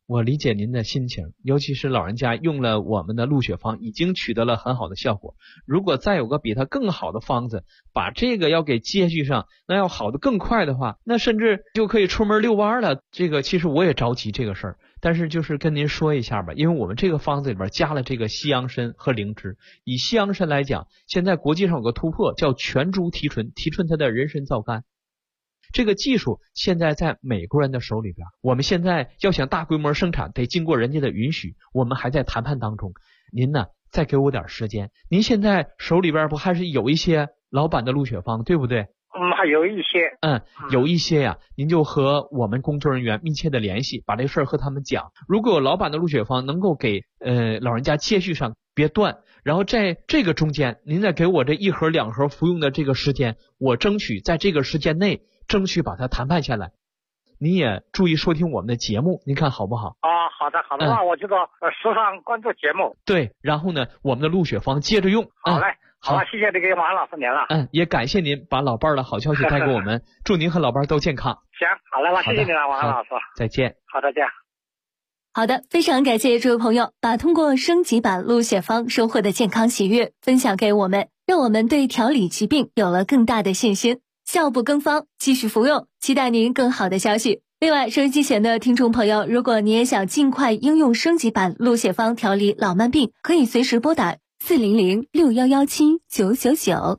我理解您的心情，尤其是老人家用了我们的鹿血方已经取得了很好的效果，如果再有个比它更好的方子，把这个要给接续上，那要好的更快的话，那甚至就可以出门遛弯了。这个其实我也着急这个事儿，但是就是跟您说一下吧，因为我们这个方子里边加了这个西洋参和灵芝。以西洋参来讲，现在国际上有个突破叫全株提纯，提纯它的人参皂苷。这个技术现在在美国人的手里边，我们现在要想大规模生产，得经过人家的允许，我们还在谈判当中。您呢，再给我点时间。您现在手里边不还是有一些老版的鹿血方，对不对？ 还有一些。 有一些呀，您就和我们工作人员密切的联系，把这事儿和他们讲。如果有老版的鹿血方能够给老人家接续上，别断。然后在这个中间，您再给我这1盒2盒服用的这个时间，我争取在这个时间内争取把它谈判下来。你也注意收听我们的节目，您看好不好？ 好的，我这个时常关注节目。 对，然后呢，我们的鹿血方接着用。 好嘞，好，谢谢这个王老师您了。 也感谢您把老伴儿的好消息带给我们，祝您和老伴儿都健康。 行，好嘞，谢谢您了，王老师。 再见。 好的，再见。 好的，非常感谢这位朋友把通过升级版鹿血方收获的健康喜悦分享给我们，让我们对调理疾病有了更大的信心。效不更方，继续服用，期待您更好的消息。另外，收音机前的听众朋友，如果你也想尽快应用升级版鹿血方调理老慢病，可以随时拨打400-6117-999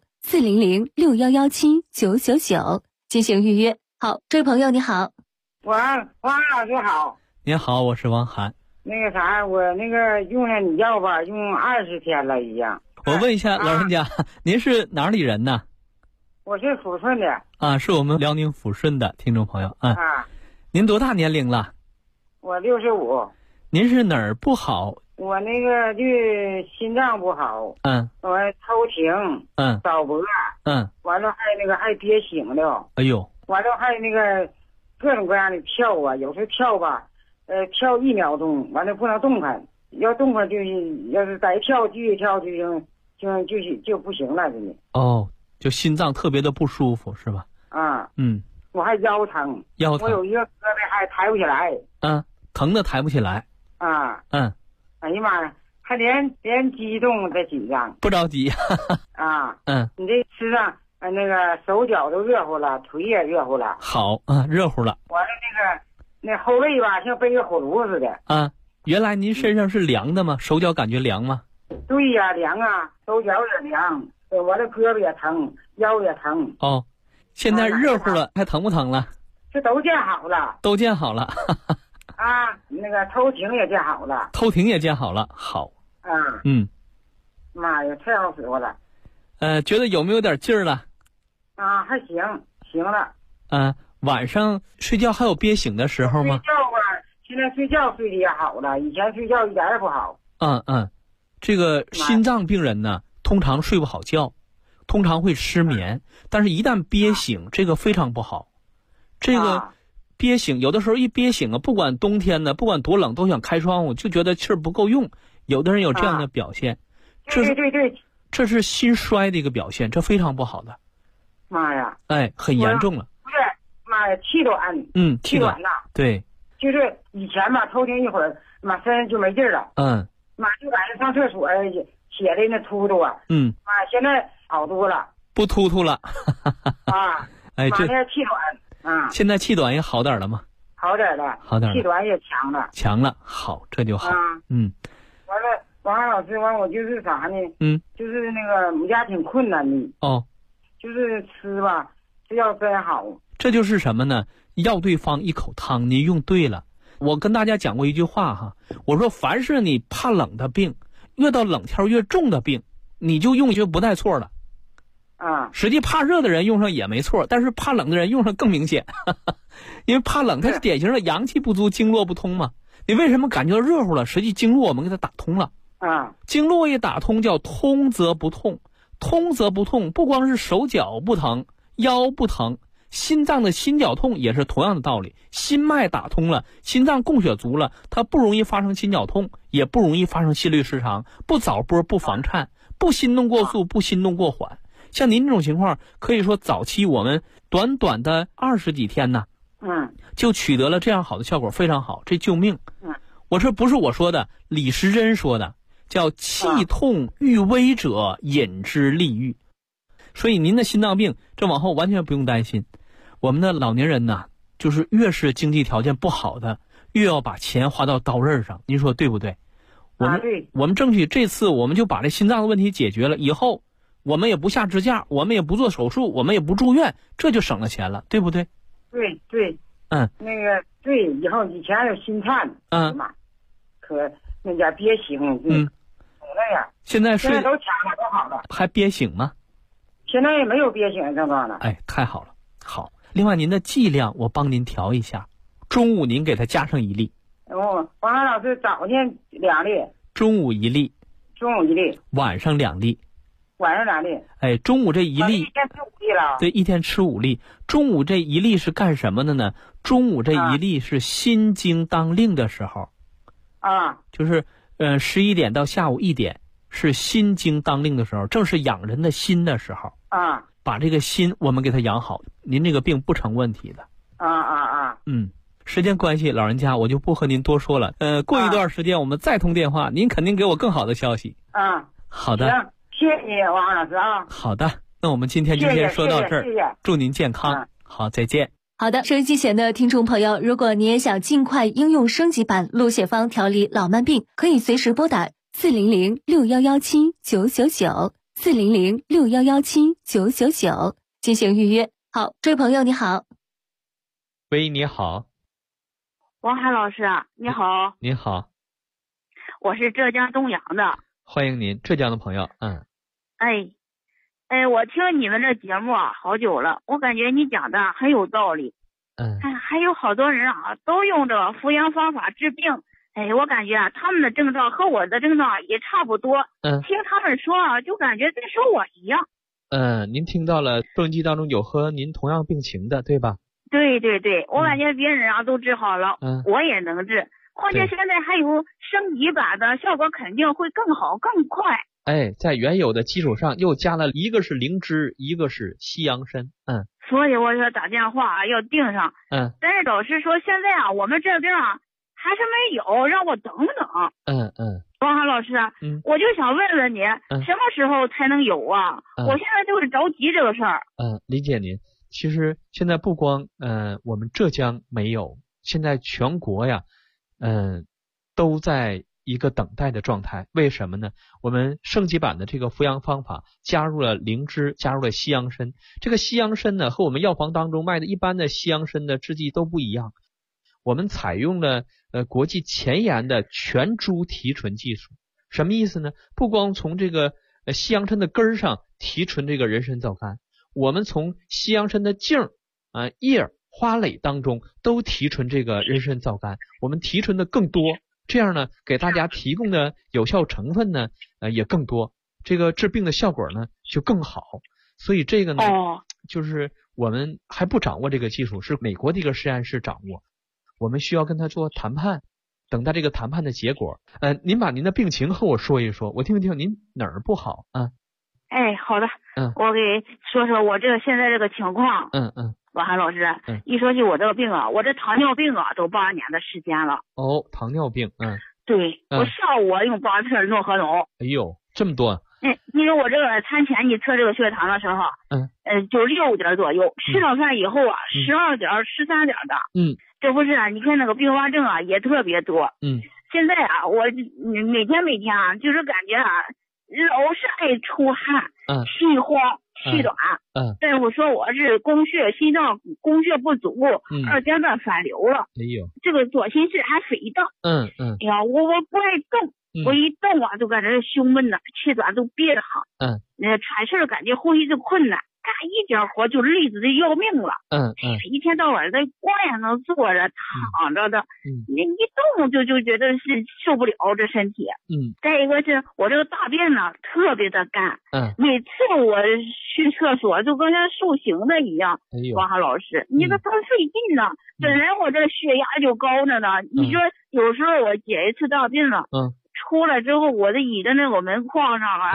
400-6117-999进行预约。好，这位朋友你好。 王老师好。 您好，我是王涵。 那个啥，我那个用了你药吧，用20天了已经。 我问一下老人家，您是哪里人呢？ 我是抚顺的。 是我们辽宁抚顺的听众朋友。您多大年龄了？ 我65。 您是哪儿不好？ 我那个就心脏不好。我抽停。早搏。完了还憋醒了。 哎呦。 完了还那个各种各样的跳啊，有时跳吧，跳1秒钟，完了不能动弹，要动弹就是要是再跳继续跳就不行了，真的。 就心脏特别的不舒服是吧？ 我还腰疼，我有一个胳膊还抬不起来。 疼的抬不起来。 哎呀妈呀，还连激动带紧张。 不着急。 你这吃上那个手脚都热乎了，腿也热乎了。 好热乎了。 完了那后背吧，像背个火炉似的。 原来您身上是凉的吗？手脚感觉凉吗？ 对呀，凉啊，手脚也凉。完了胳膊也疼，腰也疼。 现在热乎了，还疼不疼了？ 这都见好了。 都见好了。 那个头停也见好了。 头停也见好了，好。 妈呀，太好使唤了。 觉得有没有点劲儿了？ 还行了。 晚上睡觉还有憋醒的时候吗？ 睡觉吧，现在睡觉睡得也好了，以前睡觉一点也不好。 这个心脏病人呢，通常睡不好觉，通常会失眠，但是一旦憋醒，这个非常不好。这个憋醒，有的时候一憋醒不管冬天呢，不管多冷，都想开窗户，就觉得气儿不够用。有的人有这样的表现。 对， 这是心衰的一个表现，这非常不好的。 妈呀！ 很严重了。 不是，妈呀，气短。气短呐。对。就是以前吧，头停一会儿，妈身上就没劲儿了。妈就感觉上厕所血的那突突啊。妈现在好多了。 不突突了。 妈那气短。 现在气短也好点了吗？ 好点了。气短也强了。 强了，好，这就好。 完了，王老师，我就是啥呢？就是那个我们家挺困难的。就是吃吧，这药真好。 这就是什么呢？药对方一口汤，你用对了。我跟大家讲过一句话哈，我说凡是你怕冷的病，越到冷天越重的病，你就用就不带错了。实际怕热的人用上也没错，但是怕冷的人用上更明显。因为怕冷它是典型的阳气不足，经络不通嘛。你为什么感觉到热乎了？实际经络我们给它打通了。经络一打通叫通则不痛，通则不痛，不光是手脚不疼，腰不疼，心脏的心绞痛也是同样的道理。心脉打通了，心脏供血足了，它不容易发生心绞痛，也不容易发生心律失常，不早搏，不房颤，不心动过速，不心动过缓。像您这种情况，可以说早期我们短短的20几天呢， 就取得了这样好的效果，非常好，这救命。我这不是我说的，李时珍说的，叫气痛欲危者饮之利愈。所以您的心脏病这往后完全不用担心。我们的老年人呢，就是越是经济条件不好的，越要把钱花到刀刃上，您说对不对？我们争取这次我们就把这心脏的问题解决了，以后我们也不下支架，我们也不做手术，我们也不住院，这就省了钱了，对不对？ 对对，那个对，以前有心颤，可那家憋醒，那样。现在都抢了，都好了， 还憋醒吗？ 现在也没有憋醒症状了。 哎，太好了，好。另外，您的剂量我帮您调一下，中午您给他加上1粒。 王安老师，早晨2粒， 中午1粒，晚上2粒，哎，中午这1粒， 一天吃5粒了。 对，一天吃5粒。中午这1粒是干什么的呢？中午这1粒是心经当令的时候，就是11点到下午1点是心经当令的时候，正是养人的心的时候。把这个心我们给他养好，您这个病不成问题的。时间关系，老人家我就不和您多说了。过一段时间我们再通电话，您肯定给我更好的消息。好的。 行，谢谢你，王老师啊。 好的，那我们今天就先说到这儿。 谢谢。 祝您健康。好，再见。 好的，收音机前的听众朋友，如果你也想尽快应用升级版鹿血芳调理老慢病，可以随时拨打400-6117-999，400-6117-999进行预约。好，这位朋友你好。 喂，你好。 王涵老师，你好。 你好。 我是浙江东阳的。 欢迎您，浙江的朋友。 我听你们这节目好久了，我感觉你讲的很有道理。还有好多人都用这个扶阳方法治病。我感觉他们的症状和我的症状也差不多。听他们说就感觉在说我一样。 您听到了，收音机当中有和您同样病情的，对吧？ 对对对，我感觉别人都治好了，我也能治。况且现在还有升级版的，效果肯定会更好更快。 在原有的基础上又加了一个是灵芝，一个是西洋参。 所以我说打电话要订上。但是老师说现在我们这病还是没有，让我等等。王涵老师，我就想问问你，什么时候才能有啊？我现在就是着急这个事儿。 理解您。其实现在不光我们浙江没有，现在全国呀，都在一个等待的状态。为什么呢？我们升级版的这个扶阳方法加入了灵芝，加入了西洋参。这个西洋参呢，和我们药房当中卖的一般的西洋参的制剂都不一样。我们采用了国际前沿的全株提纯技术。什么意思呢？不光从这个西洋参的根儿上提纯这个人参皂苷，我们从西洋参的茎叶花蕾当中都提纯这个人参皂苷，我们提纯的更多，这样呢给大家提供的有效成分呢也更多，这个治病的效果呢就更好。所以这个呢就是我们还不掌握这个技术，是美国的一个实验室掌握，我们需要跟他做谈判，等待这个谈判的结果。您把您的病情和我说一说，我听听您哪儿不好啊？ 好的。我给说说我现在这个情况。王涵老师，一说起我这个病我这糖尿病都8年的时间了。 糖尿病。 对，我下午用8片诺和诺。 哎呦，这么多。 因为我这个餐前你测这个血糖的时候，就6点左右，吃了饭以后12点、13点的。这不是你看那个并发症也特别多。现在我每天就是感觉老是爱出汗，气慌气短。大夫说我是心脏供血不足，2阶段反流了。这个左心室还肥大。我不爱动，我一动就感觉胸闷呐，气短都憋得慌。喘气感觉呼吸就困难，干一点活就累得要命了。一天到晚在光也能坐着躺着的，你一动就觉得是受不了这身体。再一个是我这个大便呢特别的干。每次我去厕所就跟那塑形的一样。王涵老师，你这多费劲呢。本来我这血压就高着呢，你说有时候我解一次大便了，出来之后我的倚着那个门框上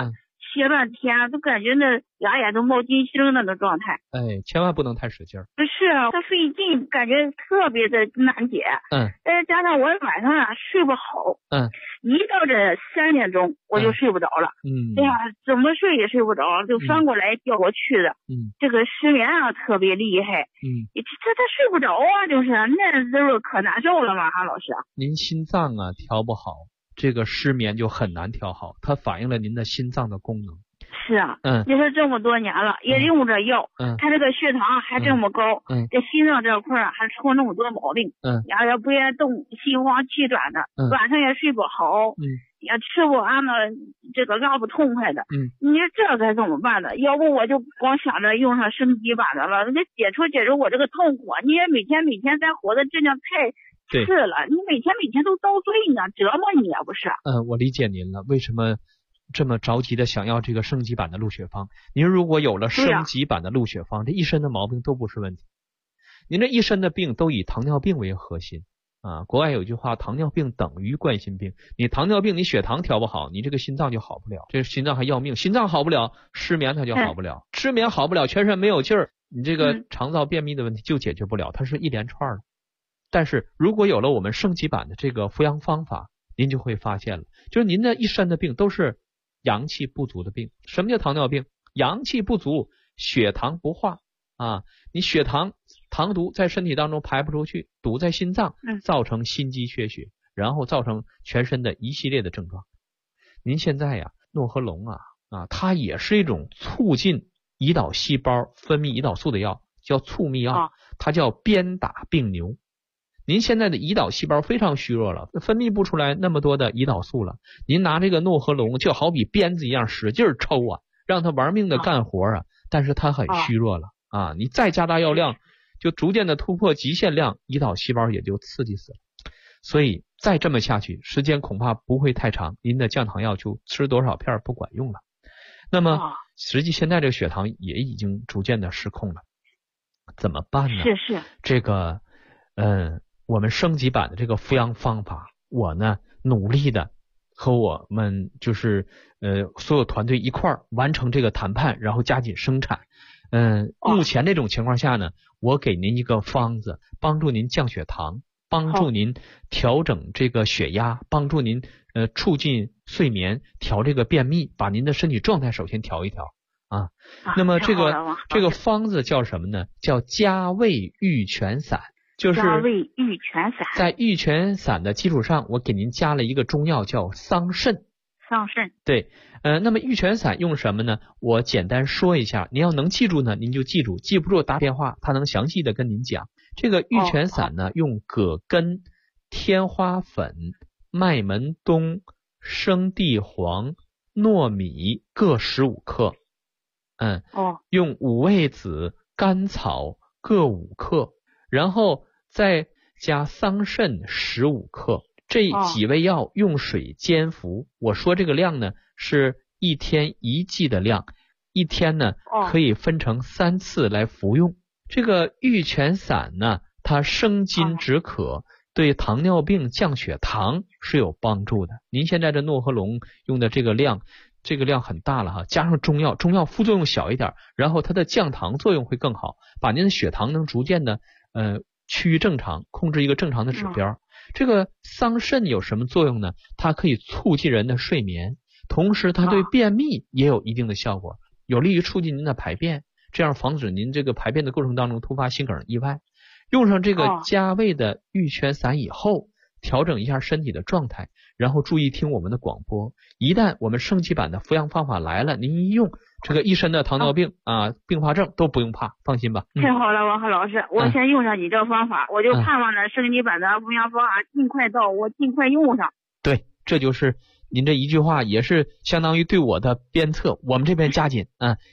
写半天，都感觉那牙眼都冒金星的那状态。 哎，千万不能太使劲儿。 不是，它费劲，感觉特别的难解。再加上我晚上睡不好。一到这3点钟我就睡不着了。哎呀，怎么睡也睡不着，就翻过来调过去的。这个失眠特别厉害。他睡不着啊，就是那就是可难受了嘛，韩老师。 您心脏调不好，这个失眠就很难调好，它反映了您的心脏的功能。 是啊，你说这么多年了，也用着药，他这个血糖还这么高，这心脏这块还出那么多毛病，也不愿动，心慌气短的，晚上也睡不好，也吃不安的，这个拉不痛快的，你说这该怎么办呢？要不我就光想着用上升级版的了，那解除我这个痛苦，你也每天咱活的质量太次了，你每天都遭罪呢，折磨你也不是。 我理解您了，为什么这么着急的想要这个升级版的鹿血芳？您如果有了升级版的鹿血芳，这一身的毛病都不是问题。您这一身的病都以糖尿病为核心国外有句话，糖尿病等于冠心病。你糖尿病，你血糖调不好，你这个心脏就好不了，这心脏还要命，心脏好不了，失眠它就好不了，失眠好不了，全身没有劲儿，你这个肠道便秘的问题就解决不了，它是一连串的。但是如果有了我们升级版的这个服养方法，您就会发现了，就是您的一身的病都是阳气不足的病。什么叫糖尿病？阳气不足，血糖不化你血糖毒在身体当中排不出去，堵在心脏，造成心肌缺血，然后造成全身的一系列的症状。您现在诺和龙它也是一种促进胰岛细胞分泌胰岛素的药，叫促泌药，它叫鞭打病牛。您现在的胰岛细胞非常虚弱了，分泌不出来那么多的胰岛素了，您拿这个诺和龙就好比鞭子一样使劲抽让它玩命的干活但是它很虚弱了你再加大药量，就逐渐的突破极限量，胰岛细胞也就刺激死了。所以再这么下去，时间恐怕不会太长，您的降糖药就吃多少片不管用了。那么实际现在这个血糖也已经逐渐的失控了，怎么办呢？ 是这个我们升级版的这个服养方法，我呢努力的和我们就是所有团队一块儿完成这个谈判，然后加紧生产。目前这种情况下呢，我给您一个方子，帮助您降血糖，帮助您调整这个血压，帮助您促进睡眠，调这个便秘，把您的身体状态首先调一调那么这个方子叫什么呢？叫加味玉泉散。就是加味玉泉散， 在玉泉散的基础上，我给您加了一个中药叫桑葚。对，那么玉泉散用什么呢？我简单说一下，您要能记住呢，您就记住；记不住打电话，他能详细的跟您讲。这个玉泉散呢，用葛根、天花粉、麦门冬、生地黄、糯米各15克，用五味子、甘草各5克，然后再加桑葚15克，这几味药用水煎服。我说这个量呢是1天1剂的量，一天呢可以分成3次来服用。这个玉泉散呢，它生津止渴，对糖尿病降血糖是有帮助的。您现在这诺和龙用的这个量很大了加上中药副作用小一点，然后它的降糖作用会更好，把您的血糖能逐渐的趋于正常，控制一个正常的指标。这个桑葚有什么作用呢？它可以促进人的睡眠，同时它对便秘也有一定的效果，有利于促进您的排便，这样防止您这个排便的过程当中突发心梗意外。用上这个加味的玉泉散以后，调整一下身体的状态，然后注意听我们的广播。一旦我们升级版的服养方法来了，您一用，这个一身的糖尿病并发症都不用怕，放心吧。 太好了，王鹤老师，我先用上你这方法，我就盼望着升级版的服养方法尽快到，我尽快用上。 对，这就是您这一句话，也是相当于对我的鞭策，我们这边加紧